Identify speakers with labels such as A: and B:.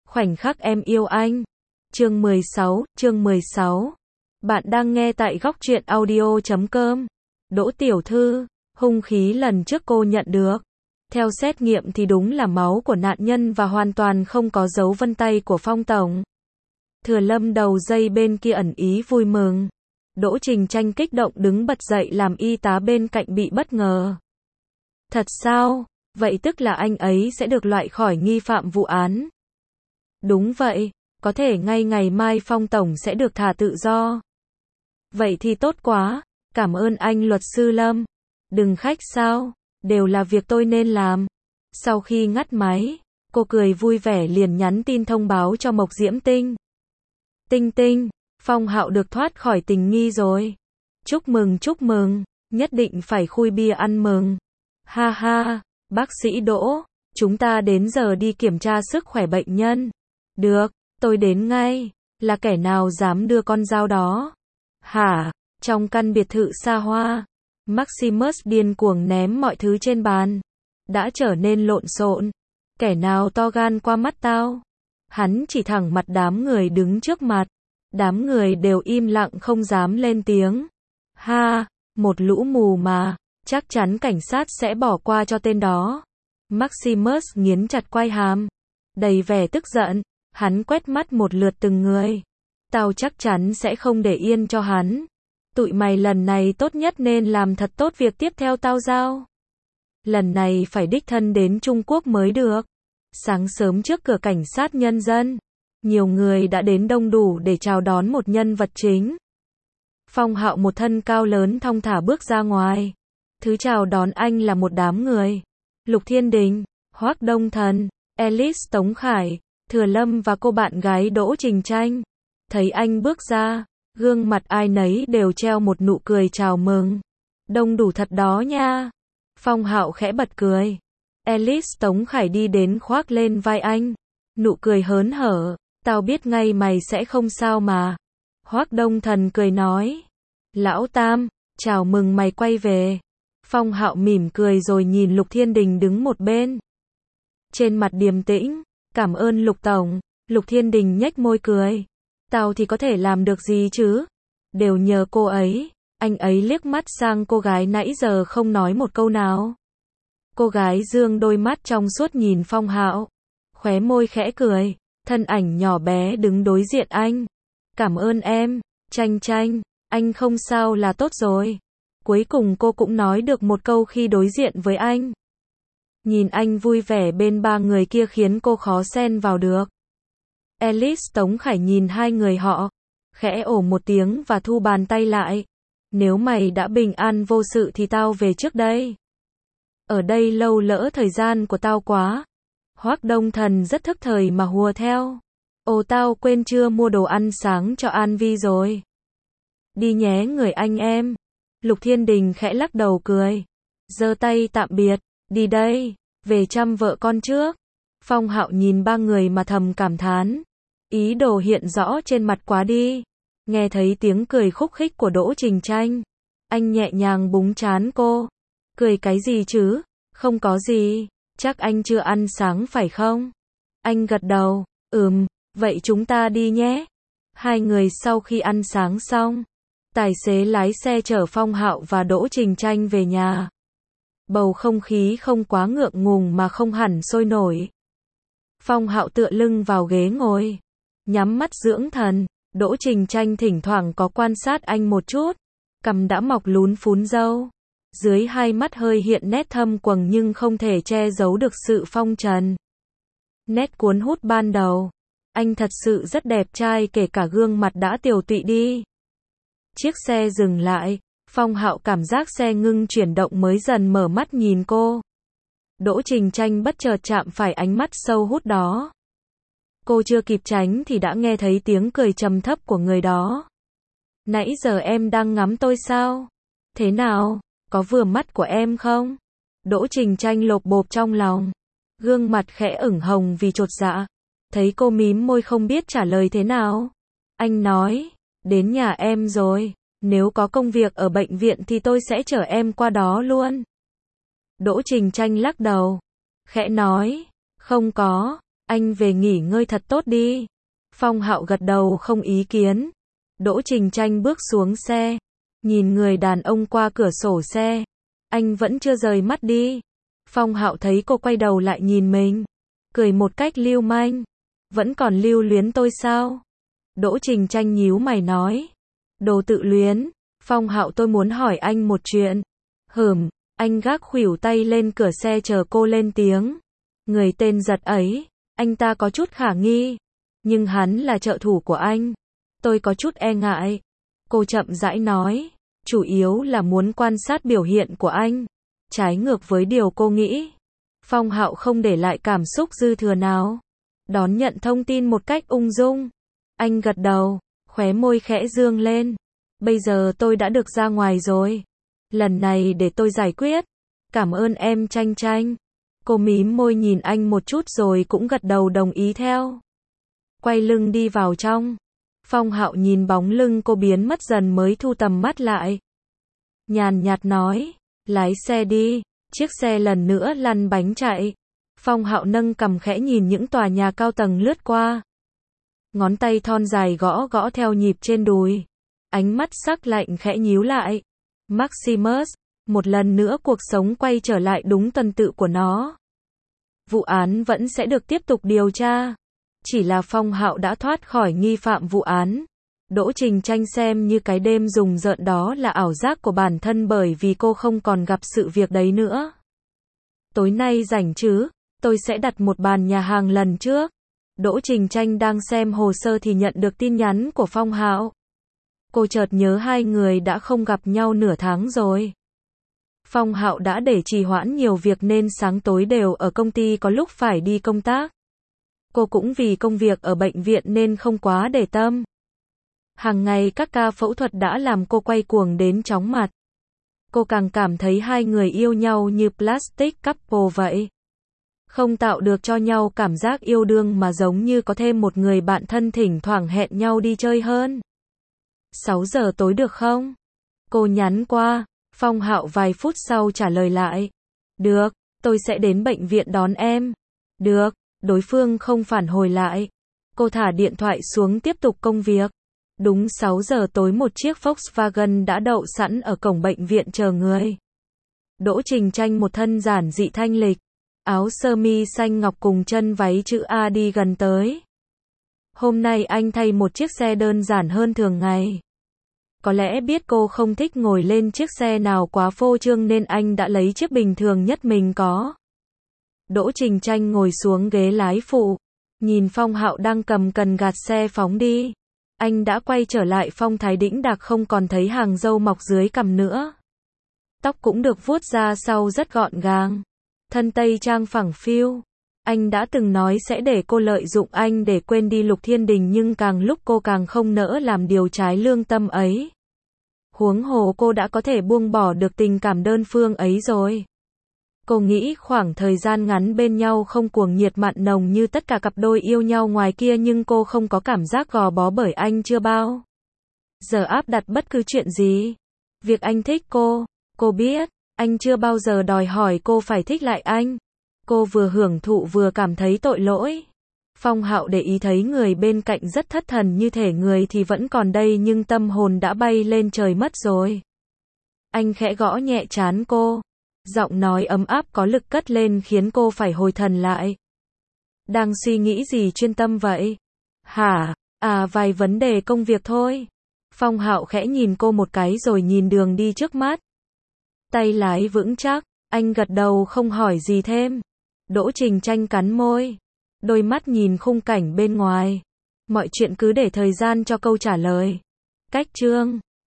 A: Khoảnh khắc em yêu anh. Chương 16. Bạn đang nghe tại góc truyện audio.com. Đỗ tiểu thư, hung khí lần trước cô nhận được. Theo xét nghiệm thì đúng là máu của nạn nhân và hoàn toàn không có dấu vân tay của Phong tổng. Thừa Lâm đầu dây bên kia ẩn ý vui mừng. Đỗ Trình Tranh kích động đứng bật dậy làm y tá bên cạnh bị bất ngờ. Thật sao? Vậy tức là anh ấy sẽ được loại khỏi nghi phạm vụ án. Đúng vậy, có thể ngay ngày mai Phong tổng sẽ được thả tự do. Vậy thì tốt quá, cảm ơn anh luật sư Lâm. Đừng khách sao, đều là việc tôi nên làm. Sau khi ngắt máy, cô cười vui vẻ liền nhắn tin thông báo cho Mộc Diễm Tinh. Tinh, Phong Hạo được thoát khỏi tình nghi rồi. Chúc mừng, nhất định phải khui bia ăn mừng. Ha ha, bác sĩ Đỗ, chúng ta đến giờ đi kiểm tra sức khỏe bệnh nhân. Được, tôi đến ngay, là kẻ nào dám đưa con dao đó? Hả? Trong căn biệt thự xa hoa, Maximus điên cuồng ném mọi thứ trên bàn. Đã trở nên lộn xộn. Kẻ nào to gan qua mắt tao? Hắn chỉ thẳng mặt đám người đứng trước mặt. Đám người đều im lặng không dám lên tiếng. Ha, một lũ mù mà, chắc chắn cảnh sát sẽ bỏ qua cho tên đó. Maximus nghiến chặt quai hàm, đầy vẻ tức giận, hắn quét mắt một lượt từng người. Tao chắc chắn sẽ không để yên cho hắn. Tụi mày lần này tốt nhất nên làm thật tốt việc tiếp theo tao giao. Lần này phải đích thân đến Trung Quốc mới được. Sáng sớm trước cửa cảnh sát nhân dân, nhiều người đã đến đông đủ để chào đón một nhân vật chính. Phong Hạo một thân cao lớn thong thả bước ra ngoài. Thứ chào đón anh là một đám người. Lục Thiên Đình, Hoắc Đông Thần, Alice Tống Khải, Thừa Lâm và cô bạn gái Đỗ Trình Tranh. Thấy anh bước ra, gương mặt ai nấy đều treo một nụ cười chào mừng. Đông đủ thật đó nha. Phong Hạo khẽ bật cười. Alice Tống Khải đi đến khoác lên vai anh. Nụ cười hớn hở. Tao biết ngay mày sẽ không sao mà. Hoắc Đông Thần cười nói. Lão Tam, chào mừng mày quay về. Phong Hạo mỉm cười rồi nhìn Lục Thiên Đình đứng một bên. Trên mặt điềm tĩnh. Cảm ơn Lục Tổng. Lục Thiên Đình nhếch môi cười. Tao thì có thể làm được gì chứ? Đều nhờ cô ấy. Anh ấy liếc mắt sang cô gái nãy giờ không nói một câu nào. Cô gái dương đôi mắt trong suốt nhìn Phong Hạo. Khóe môi khẽ cười. Thân ảnh nhỏ bé đứng đối diện anh. Cảm ơn em, Tranh, anh không sao là tốt rồi. Cuối cùng cô cũng nói được một câu khi đối diện với anh. Nhìn anh vui vẻ bên ba người kia khiến cô khó xen vào được. Alice Tống Khải nhìn hai người họ, khẽ ồ một tiếng và thu bàn tay lại. Nếu mày đã bình an vô sự thì tao về trước đây. Ở đây lâu lỡ thời gian của tao quá. Hoắc Đông Thần rất thức thời mà hùa theo. Ồ tao quên chưa mua đồ ăn sáng cho An Vi rồi. Đi nhé người anh em. Lục Thiên Đình khẽ lắc đầu cười. Giơ tay tạm biệt. Đi đây. Về chăm vợ con trước. Phong Hạo nhìn ba người mà thầm cảm thán. Ý đồ hiện rõ trên mặt quá đi. Nghe thấy tiếng cười khúc khích của Đỗ Trình Tranh. Anh nhẹ nhàng búng trán cô. Cười cái gì chứ? Không có gì. Chắc anh chưa ăn sáng phải không? Anh gật đầu. Vậy chúng ta đi nhé. Hai người sau khi ăn sáng xong, tài xế lái xe chở Phong Hạo và Đỗ Trình Tranh về nhà. Bầu không khí không quá ngượng ngùng mà không hẳn sôi nổi. Phong Hạo tựa lưng vào ghế ngồi, nhắm mắt dưỡng thần. Đỗ Trình Tranh thỉnh thoảng có quan sát anh một chút. Cằm đã mọc lún phún râu. Dưới hai mắt hơi hiện nét thâm quầng nhưng không thể che giấu được sự phong trần. Nét cuốn hút ban đầu. Anh thật sự rất đẹp trai kể cả gương mặt đã tiều tụy đi. Chiếc xe dừng lại. Phong Hạo cảm giác xe ngưng chuyển động mới dần mở mắt nhìn cô. Đỗ Trình Tranh bất chợt chạm phải ánh mắt sâu hút đó. Cô chưa kịp tránh thì đã nghe thấy tiếng cười trầm thấp của người đó. Nãy giờ em đang ngắm tôi sao? Thế nào? Có vừa mắt của em không? Đỗ Trình Tranh lộp bộp trong lòng. Gương mặt khẽ ửng hồng vì chột dạ. Thấy cô mím môi không biết trả lời thế nào. Anh nói, đến nhà em rồi. Nếu có công việc ở bệnh viện thì tôi sẽ chở em qua đó luôn. Đỗ Trình Tranh lắc đầu. Khẽ nói, không có, Anh về nghỉ ngơi thật tốt đi. Phong Hạo gật đầu không ý kiến. Đỗ Trình Tranh bước xuống xe, nhìn người đàn ông qua cửa sổ xe. Anh vẫn chưa rời mắt đi. Phong Hạo thấy cô quay đầu lại nhìn mình, cười một cách lưu manh. Vẫn còn lưu luyến tôi sao? Đỗ Trình Tranh nhíu mày nói. Đồ tự luyến. Phong Hạo, tôi muốn hỏi anh một chuyện. Anh gác khuỷu tay lên cửa xe chờ cô lên tiếng. Người tên Giật ấy, anh ta có chút khả nghi, nhưng hắn là trợ thủ của anh. Tôi có chút e ngại. Cô chậm rãi nói, chủ yếu là muốn quan sát biểu hiện của anh. Trái ngược với điều cô nghĩ. Phong Hạo không để lại cảm xúc dư thừa nào, đón nhận thông tin một cách ung dung. Anh gật đầu, khóe môi khẽ dương lên. Bây giờ tôi đã được ra ngoài rồi. Lần này để tôi giải quyết. Cảm ơn em Tranh Tranh. Cô mím môi nhìn anh một chút rồi cũng gật đầu đồng ý theo. Quay lưng đi vào trong. Phong Hạo nhìn bóng lưng cô biến mất dần mới thu tầm mắt lại. Nhàn nhạt nói, lái xe đi. Chiếc xe lần nữa lăn bánh chạy. Phong Hạo nâng cằm khẽ nhìn những tòa nhà cao tầng lướt qua. Ngón tay thon dài gõ gõ theo nhịp trên đùi. Ánh mắt sắc lạnh khẽ nhíu lại. Maximus, một lần nữa cuộc sống quay trở lại đúng tuần tự của nó. Vụ án vẫn sẽ được tiếp tục điều tra. Chỉ là Phong Hạo đã thoát khỏi nghi phạm vụ án. Đỗ Trình Tranh xem như cái đêm rùng rợn đó là ảo giác của bản thân bởi vì cô không còn gặp sự việc đấy nữa. Tối nay rảnh chứ? Tôi sẽ đặt một bàn nhà hàng lần trước. Đỗ Trình Tranh đang xem hồ sơ thì nhận được tin nhắn của Phong Hạo. Cô chợt nhớ hai người đã không gặp nhau nửa tháng rồi. Phong Hạo đã để trì hoãn nhiều việc nên sáng tối đều ở công ty có lúc phải đi công tác. Cô cũng vì công việc ở bệnh viện nên không quá để tâm. Hàng ngày các ca phẫu thuật đã làm cô quay cuồng đến chóng mặt. Cô càng cảm thấy hai người yêu nhau như plastic couple vậy. Không tạo được cho nhau cảm giác yêu đương mà giống như có thêm một người bạn thân thỉnh thoảng hẹn nhau đi chơi hơn. 6 giờ tối được không? Cô nhắn qua. Phong Hạo vài phút sau trả lời lại. Được, tôi sẽ đến bệnh viện đón em. Được, đối phương không phản hồi lại. Cô thả điện thoại xuống tiếp tục công việc. Đúng 6 giờ tối một chiếc Volkswagen đã đậu sẵn ở cổng bệnh viện chờ người. Đỗ Trình Tranh một thân giản dị thanh lịch. Áo sơ mi xanh ngọc cùng chân váy chữ A đi gần tới. Hôm nay anh thay một chiếc xe đơn giản hơn thường ngày. Có lẽ biết cô không thích ngồi lên chiếc xe nào quá phô trương nên anh đã lấy chiếc bình thường nhất mình có. Đỗ Trình Tranh ngồi xuống ghế lái phụ, nhìn Phong Hạo đang cầm cần gạt xe phóng đi. Anh đã quay trở lại phong thái đĩnh đạc, không còn thấy hàng râu mọc dưới cằm nữa. Tóc cũng được vuốt ra sau rất gọn gàng. Thân tây trang phẳng phiu. Anh đã từng nói sẽ để cô lợi dụng anh để quên đi Lục Thiên Đình nhưng càng lúc cô càng không nỡ làm điều trái lương tâm ấy. Huống hồ cô đã có thể buông bỏ được tình cảm đơn phương ấy rồi. Cô nghĩ khoảng thời gian ngắn bên nhau không cuồng nhiệt mặn nồng như tất cả cặp đôi yêu nhau ngoài kia nhưng cô không có cảm giác gò bó bởi anh chưa bao giờ áp đặt bất cứ chuyện gì. Việc anh thích cô biết, anh chưa bao giờ đòi hỏi cô phải thích lại anh. Cô vừa hưởng thụ vừa cảm thấy tội lỗi. Phong Hạo để ý thấy người bên cạnh rất thất thần, như thể người thì vẫn còn đây nhưng tâm hồn đã bay lên trời mất rồi. Anh khẽ gõ nhẹ trán cô. Giọng nói ấm áp có lực cất lên khiến cô phải hồi thần lại. Đang suy nghĩ gì chuyên tâm vậy? Hả? À, vài vấn đề công việc thôi. Phong Hạo khẽ nhìn cô một cái rồi nhìn đường đi trước mắt. Tay lái vững chắc, anh gật đầu không hỏi gì thêm. Đỗ Trình Tranh cắn môi, đôi mắt nhìn khung cảnh bên ngoài. Mọi chuyện cứ để thời gian cho câu trả lời. Cách chương